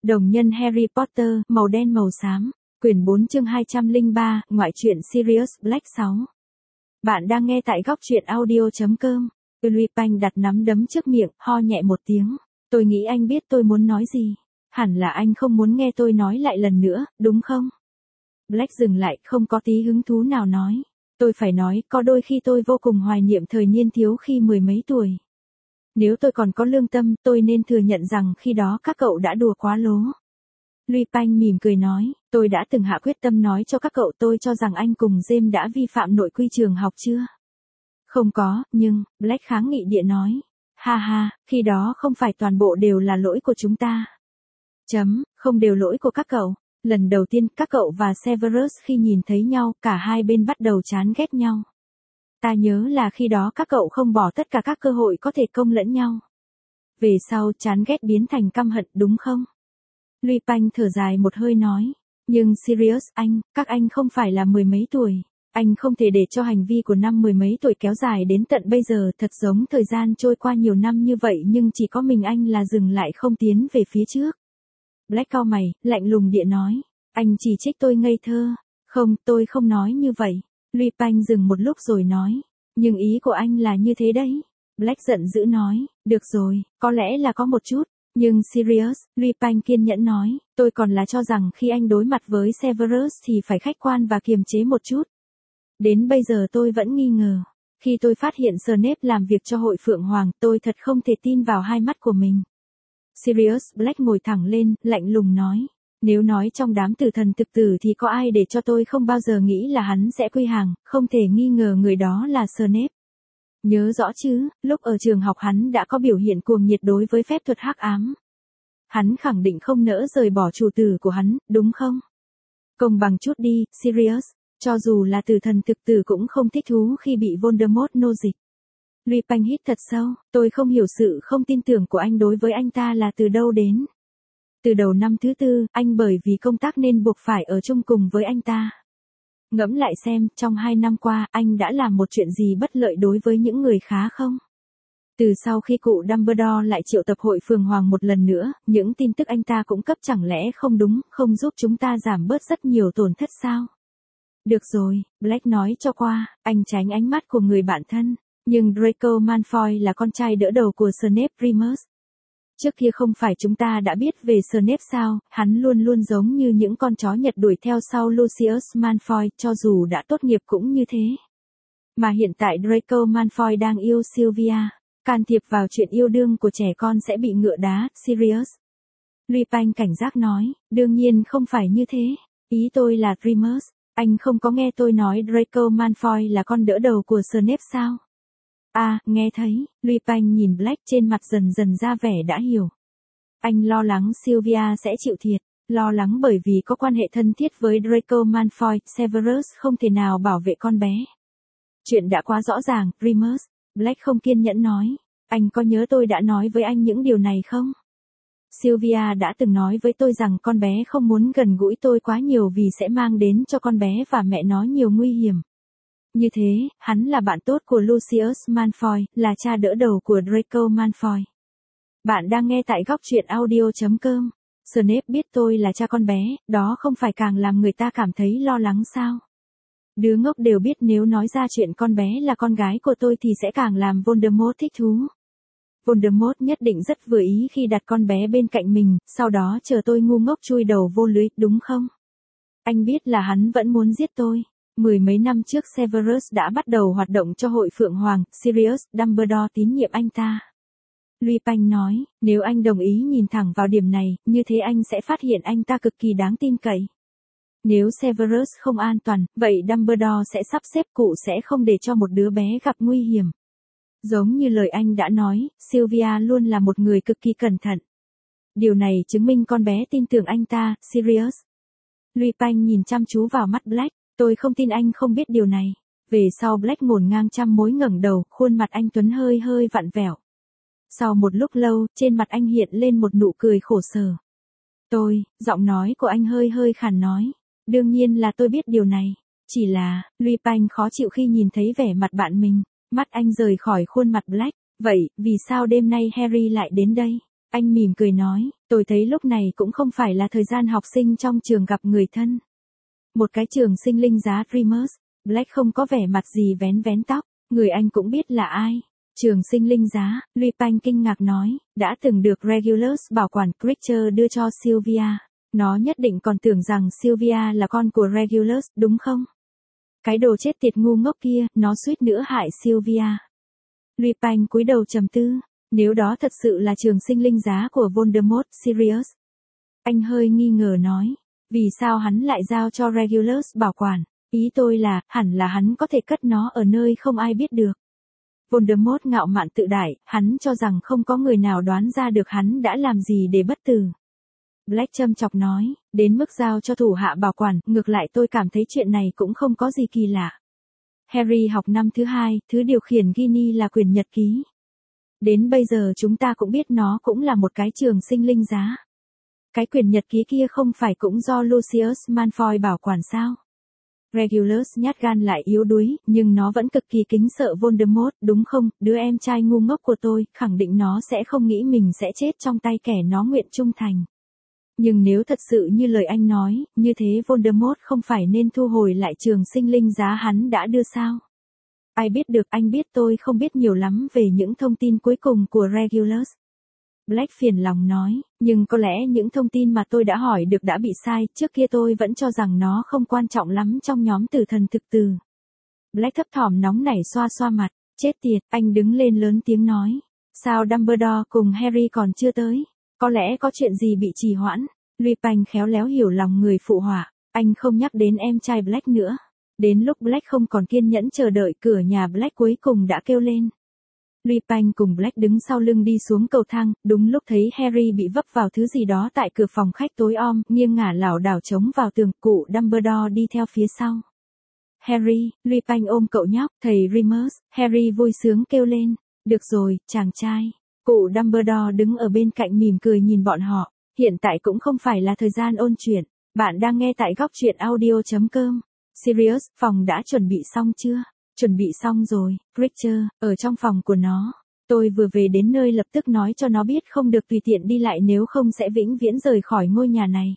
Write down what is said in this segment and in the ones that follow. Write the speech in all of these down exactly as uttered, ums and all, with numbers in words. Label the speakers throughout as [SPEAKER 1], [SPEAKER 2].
[SPEAKER 1] Đồng nhân Harry Potter, màu đen màu xám, quyển bốn chương hai trăm lẻ ba, ngoại truyện Sirius Black sáu. Bạn đang nghe tại góc truyện audio chấm com. Lupin đặt nắm đấm trước miệng, ho nhẹ một tiếng. Tôi nghĩ anh biết tôi muốn nói gì. Hẳn là anh không muốn nghe tôi nói lại lần nữa, đúng không? Black dừng lại, không có tí hứng thú nào nói. Tôi phải nói, có đôi khi tôi vô cùng hoài niệm thời niên thiếu khi mười mấy tuổi. Nếu tôi còn có lương tâm, tôi nên thừa nhận rằng khi đó các cậu đã đùa quá lố. Lupin mỉm cười nói, tôi đã từng hạ quyết tâm nói cho các cậu tôi cho rằng anh cùng James đã vi phạm nội quy trường học chưa? Không có, nhưng, Black kháng nghị địa nói. Ha ha, khi đó không phải toàn bộ đều là lỗi của chúng ta. Chấm, không đều lỗi của các cậu. Lần đầu tiên các cậu và Severus khi nhìn thấy nhau, cả hai bên bắt đầu chán ghét nhau. Ta nhớ là khi đó các cậu không bỏ tất cả các cơ hội có thể công lẫn nhau. Về sau chán ghét biến thành căm hận đúng không? Lupin thở dài một hơi nói. Nhưng Sirius anh, các anh không phải là mười mấy tuổi. Anh không thể để cho hành vi của năm mười mấy tuổi kéo dài đến tận bây giờ, thật giống thời gian trôi qua nhiều năm như vậy nhưng chỉ có mình anh là dừng lại không tiến về phía trước. Black cau mày, lạnh lùng địa nói. Anh chỉ trích tôi ngây thơ. Không, tôi không nói như vậy. Lupin dừng một lúc rồi nói. Nhưng ý của anh là như thế đấy. Black giận dữ nói. Được rồi, có lẽ là có một chút. Nhưng Sirius, Lupin kiên nhẫn nói. Tôi còn là cho rằng khi anh đối mặt với Severus thì phải khách quan và kiềm chế một chút. Đến bây giờ tôi vẫn nghi ngờ. Khi tôi phát hiện Snape làm việc cho hội Phượng Hoàng, tôi thật không thể tin vào hai mắt của mình. Sirius Black ngồi thẳng lên, lạnh lùng nói. Nếu nói trong đám tử thần thực tử thì có ai để cho tôi không bao giờ nghĩ là hắn sẽ quy hàng, không thể nghi ngờ người đó là Snape. Nhớ rõ chứ, lúc ở trường học hắn đã có biểu hiện cuồng nhiệt đối với phép thuật hắc ám. Hắn khẳng định không nỡ rời bỏ chủ tử của hắn, đúng không? Công bằng chút đi, Sirius, cho dù là tử thần thực tử cũng không thích thú khi bị Voldemort nô dịch. Lupin hít thật sâu, tôi không hiểu sự không tin tưởng của anh đối với anh ta là từ đâu đến. Từ đầu năm thứ tư, anh bởi vì công tác nên buộc phải ở chung cùng với anh ta. Ngẫm lại xem, trong hai năm qua, anh đã làm một chuyện gì bất lợi đối với những người khá không? Từ sau khi cụ Dumbledore lại triệu tập hội Phượng Hoàng một lần nữa, những tin tức anh ta cung cấp chẳng lẽ không đúng, không giúp chúng ta giảm bớt rất nhiều tổn thất sao? Được rồi, Black nói cho qua, anh tránh ánh mắt của người bạn thân. Nhưng Draco Malfoy là con trai đỡ đầu của Snape Remus. Trước kia không phải chúng ta đã biết về Snape sao, hắn luôn luôn giống như những con chó Nhật đuổi theo sau Lucius Malfoy, cho dù đã tốt nghiệp cũng như thế. Mà hiện tại Draco Malfoy đang yêu Sylvia, can thiệp vào chuyện yêu đương của trẻ con sẽ bị ngựa đá, Sirius. Lupin cảnh giác nói, đương nhiên không phải như thế, ý tôi là Remus, anh không có nghe tôi nói Draco Malfoy là con đỡ đầu của Snape sao? À, nghe thấy, Lupin nhìn Black trên mặt dần dần ra vẻ đã hiểu. Anh lo lắng Sylvia sẽ chịu thiệt, lo lắng bởi vì có quan hệ thân thiết với Draco Malfoy, Severus không thể nào bảo vệ con bé. Chuyện đã quá rõ ràng, Remus, Black không kiên nhẫn nói, anh có nhớ tôi đã nói với anh những điều này không? Sylvia đã từng nói với tôi rằng con bé không muốn gần gũi tôi quá nhiều vì sẽ mang đến cho con bé và mẹ nó nhiều nguy hiểm. Như thế, hắn là bạn tốt của Lucius Malfoy, là cha đỡ đầu của Draco Malfoy. Bạn đang nghe tại góc truyện audio chấm com. Snape biết tôi là cha con bé, đó không phải càng làm người ta cảm thấy lo lắng sao? Đứa ngốc đều biết nếu nói ra chuyện con bé là con gái của tôi thì sẽ càng làm Voldemort thích thú. Voldemort nhất định rất vừa ý khi đặt con bé bên cạnh mình, sau đó chờ tôi ngu ngốc chui đầu vô lưới, đúng không? Anh biết là hắn vẫn muốn giết tôi. Mười mấy năm trước Severus đã bắt đầu hoạt động cho hội Phượng Hoàng, Sirius, Dumbledore tín nhiệm anh ta. Lupin nói, nếu anh đồng ý nhìn thẳng vào điểm này, như thế anh sẽ phát hiện anh ta cực kỳ đáng tin cậy. Nếu Severus không an toàn, vậy Dumbledore sẽ sắp xếp cụ sẽ không để cho một đứa bé gặp nguy hiểm. Giống như lời anh đã nói, Sylvia luôn là một người cực kỳ cẩn thận. Điều này chứng minh con bé tin tưởng anh ta, Sirius. Lupin nhìn chăm chú vào mắt Black. Tôi không tin anh không biết điều này. Về sau Black ngổn ngang trăm mối ngẩng đầu, khuôn mặt anh Tuấn hơi hơi vặn vẹo. Sau một lúc lâu, trên mặt anh hiện lên một nụ cười khổ sở. Tôi, giọng nói của anh hơi hơi khàn nói. Đương nhiên là tôi biết điều này. Chỉ là, Lupin khó chịu khi nhìn thấy vẻ mặt bạn mình. Mắt anh rời khỏi khuôn mặt Black. Vậy, vì sao đêm nay Harry lại đến đây? Anh mỉm cười nói, Tôi thấy lúc này cũng không phải là thời gian học sinh trong trường gặp người thân. Một cái trường sinh linh giá Dreamers, Black không có vẻ mặt gì vén vén tóc, người anh cũng biết là ai. Trường sinh linh giá, Lui Panh kinh ngạc nói, đã từng được Regulus bảo quản Creature đưa cho Sylvia. Nó nhất định còn tưởng rằng Sylvia là con của Regulus, đúng không? Cái đồ chết tiệt ngu ngốc kia, nó suýt nữa hại Sylvia. Lui Panh cúi đầu trầm tư, nếu đó thật sự là trường sinh linh giá của Voldemort, Sirius. Anh hơi nghi ngờ nói, vì sao hắn lại giao cho Regulus bảo quản, ý tôi là, hẳn là hắn có thể cất nó ở nơi không ai biết được. Voldemort ngạo mạn tự đại, hắn cho rằng không có người nào đoán ra được hắn đã làm gì để bất tử. Black châm chọc nói, đến mức giao cho thủ hạ bảo quản, ngược lại tôi cảm thấy chuyện này cũng không có gì kỳ lạ. Harry học năm thứ hai, thứ điều khiển Ginny là quyển nhật ký. Đến bây giờ chúng ta cũng biết nó cũng là một cái trường sinh linh giá. Cái quyển nhật ký kia không phải cũng do Lucius Malfoy bảo quản sao? Regulus nhát gan lại yếu đuối, nhưng nó vẫn cực kỳ kính sợ Voldemort, đúng không? Đứa em trai ngu ngốc của tôi, khẳng định nó sẽ không nghĩ mình sẽ chết trong tay kẻ nó nguyện trung thành. Nhưng nếu thật sự như lời anh nói, như thế Voldemort không phải nên thu hồi lại trường sinh linh giá hắn đã đưa sao? Ai biết được, anh biết tôi không biết nhiều lắm về những thông tin cuối cùng của Regulus. Black phiền lòng nói, nhưng có lẽ những thông tin mà tôi đã hỏi được đã bị sai, trước kia tôi vẫn cho rằng nó không quan trọng lắm trong nhóm tử thần thực từ. Black thấp thỏm nóng nảy xoa xoa mặt, chết tiệt, anh đứng lên lớn tiếng nói, sao Dumbledore cùng Harry còn chưa tới, có lẽ có chuyện gì bị trì hoãn. Lui Panh khéo léo hiểu lòng người phụ họa, anh không nhắc đến em trai Black nữa. Đến lúc Black không còn kiên nhẫn chờ đợi, cửa nhà Black cuối cùng đã kêu lên. Lui Panh cùng Black đứng sau lưng đi xuống cầu thang, đúng lúc thấy Harry bị vấp vào thứ gì đó tại cửa phòng khách tối om, nghiêng ngả lảo đảo chống vào tường, cụ Dumbledore đi theo phía sau. Harry, Lui Panh ôm cậu nhóc, thầy Remus, Harry vui sướng kêu lên, được rồi, chàng trai. Cụ Dumbledore đứng ở bên cạnh mỉm cười nhìn bọn họ, hiện tại cũng không phải là thời gian ôn chuyện, bạn đang nghe tại góc truyện audio chấm com. Sirius, phòng đã chuẩn bị xong chưa? Chuẩn bị xong rồi, Creature, ở trong phòng của nó. Tôi vừa về đến nơi lập tức nói cho nó biết không được tùy tiện đi lại nếu không sẽ vĩnh viễn rời khỏi ngôi nhà này.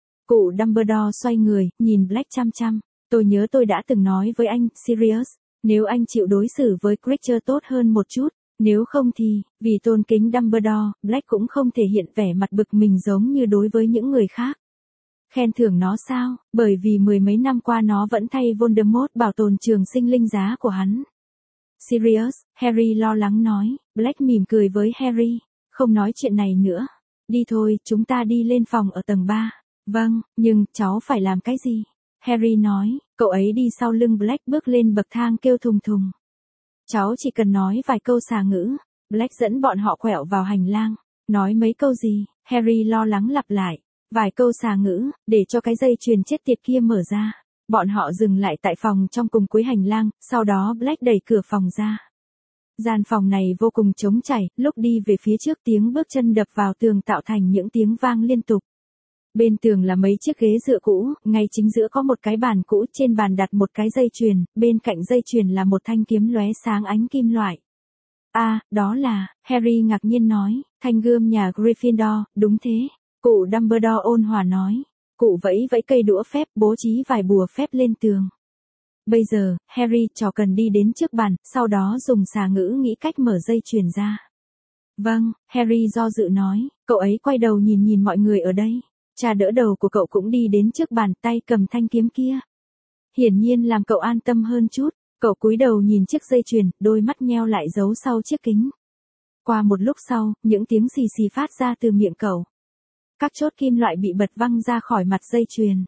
[SPEAKER 1] Cụ Dumbledore xoay người, nhìn Black chăm chăm. Tôi nhớ tôi đã từng nói với anh, Sirius, nếu anh chịu đối xử với Creature tốt hơn một chút, nếu không thì, vì tôn kính Dumbledore, Black cũng không thể hiện vẻ mặt bực mình giống như đối với những người khác. Khen thưởng nó sao, bởi vì mười mấy năm qua nó vẫn thay Voldemort bảo tồn trường sinh linh giá của hắn. Sirius, Harry lo lắng nói, Black mỉm cười với Harry, không nói chuyện này nữa. Đi thôi, chúng ta đi lên phòng ở tầng ba. Vâng, nhưng, cháu phải làm cái gì? Harry nói, cậu ấy đi sau lưng Black bước lên bậc thang kêu thùng thùng. Cháu chỉ cần nói vài câu xà ngữ. Black dẫn bọn họ quẹo vào hành lang. Nói mấy câu gì? Harry lo lắng lặp lại. Vài câu xà ngữ, để cho cái dây chuyền chết tiệt kia mở ra. Bọn họ dừng lại tại phòng trong cùng cuối hành lang, sau đó Black đẩy cửa phòng ra. Gian phòng này vô cùng trống trải, lúc đi về phía trước tiếng bước chân đập vào tường tạo thành những tiếng vang liên tục. Bên tường là mấy chiếc ghế dựa cũ, ngay chính giữa có một cái bàn cũ, trên bàn đặt một cái dây chuyền, bên cạnh dây chuyền là một thanh kiếm lóe sáng ánh kim loại. À, đó là, Harry ngạc nhiên nói, thanh gươm nhà Gryffindor, đúng thế. Cụ Dumbledore ôn hòa nói. Cụ vẫy vẫy cây đũa phép bố trí vài bùa phép lên tường. Bây giờ, Harry trò cần đi đến trước bàn, sau đó dùng xà ngữ nghĩ cách mở dây chuyền ra. Vâng, Harry do dự nói, cậu ấy quay đầu nhìn nhìn mọi người ở đây. Cha đỡ đầu của cậu cũng đi đến trước bàn tay cầm thanh kiếm kia. Hiển nhiên làm cậu an tâm hơn chút, cậu cúi đầu nhìn chiếc dây chuyền, đôi mắt nheo lại giấu sau chiếc kính. Qua một lúc sau, những tiếng xì xì phát ra từ miệng cậu. Các chốt kim loại bị bật văng ra khỏi mặt dây chuyền.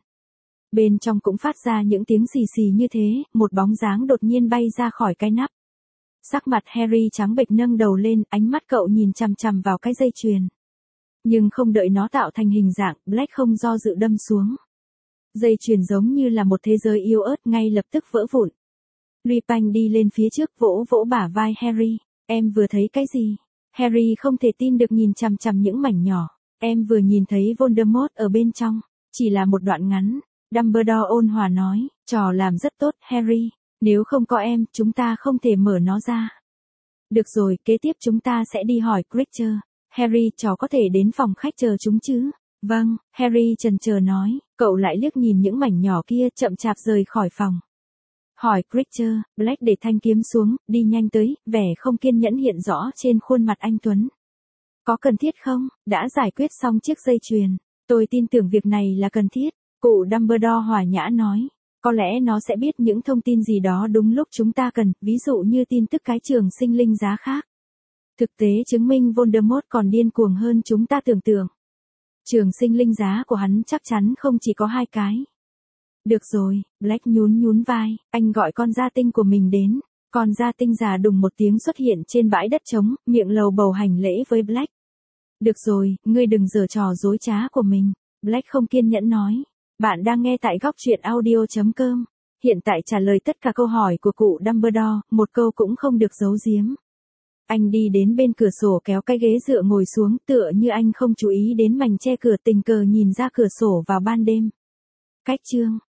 [SPEAKER 1] Bên trong cũng phát ra những tiếng xì xì như thế, một bóng dáng đột nhiên bay ra khỏi cái nắp. Sắc mặt Harry trắng bệch nâng đầu lên, ánh mắt cậu nhìn chằm chằm vào cái dây chuyền. Nhưng không đợi nó tạo thành hình dạng, Black không do dự đâm xuống. Dây chuyền giống như là một thế giới yếu ớt ngay lập tức vỡ vụn. Lui Panh đi lên phía trước vỗ vỗ bả vai Harry. Em vừa thấy cái gì? Harry không thể tin được nhìn chằm chằm những mảnh nhỏ. Em vừa nhìn thấy Voldemort ở bên trong. Chỉ là một đoạn ngắn. Dumbledore ôn hòa nói, trò làm rất tốt, Harry. Nếu không có em, chúng ta không thể mở nó ra. Được rồi, kế tiếp chúng ta sẽ đi hỏi Creature. Harry, cháu có thể đến phòng khách chờ chúng chứ? Vâng, Harry chần chờ nói, cậu lại liếc nhìn những mảnh nhỏ kia chậm chạp rời khỏi phòng. Hỏi Creature, Black để thanh kiếm xuống, đi nhanh tới, vẻ không kiên nhẫn hiện rõ trên khuôn mặt anh Tuấn. Có cần thiết không? Đã giải quyết xong chiếc dây chuyền. Tôi tin tưởng việc này là cần thiết. Cụ Dumbledore hòa nhã nói. Có lẽ nó sẽ biết những thông tin gì đó đúng lúc chúng ta cần, ví dụ như tin tức cái trường sinh linh giá khác. Thực tế chứng minh Voldemort còn điên cuồng hơn chúng ta tưởng tượng. Trường sinh linh giá của hắn chắc chắn không chỉ có hai cái. Được rồi, Black nhún nhún vai, anh gọi con gia tinh của mình đến. Con gia tinh già đùng một tiếng xuất hiện trên bãi đất trống, miệng lầu bầu hành lễ với Black. Được rồi, ngươi đừng giở trò dối trá của mình. Black không kiên nhẫn nói. Bạn đang nghe tại góc truyện audio chấm com. Hiện tại trả lời tất cả câu hỏi của cụ Dumbledore, một câu cũng không được giấu giếm. Anh đi đến bên cửa sổ kéo cái ghế dựa ngồi xuống tựa như anh không chú ý đến mảnh che cửa, tình cờ nhìn ra cửa sổ vào ban đêm. Cách chương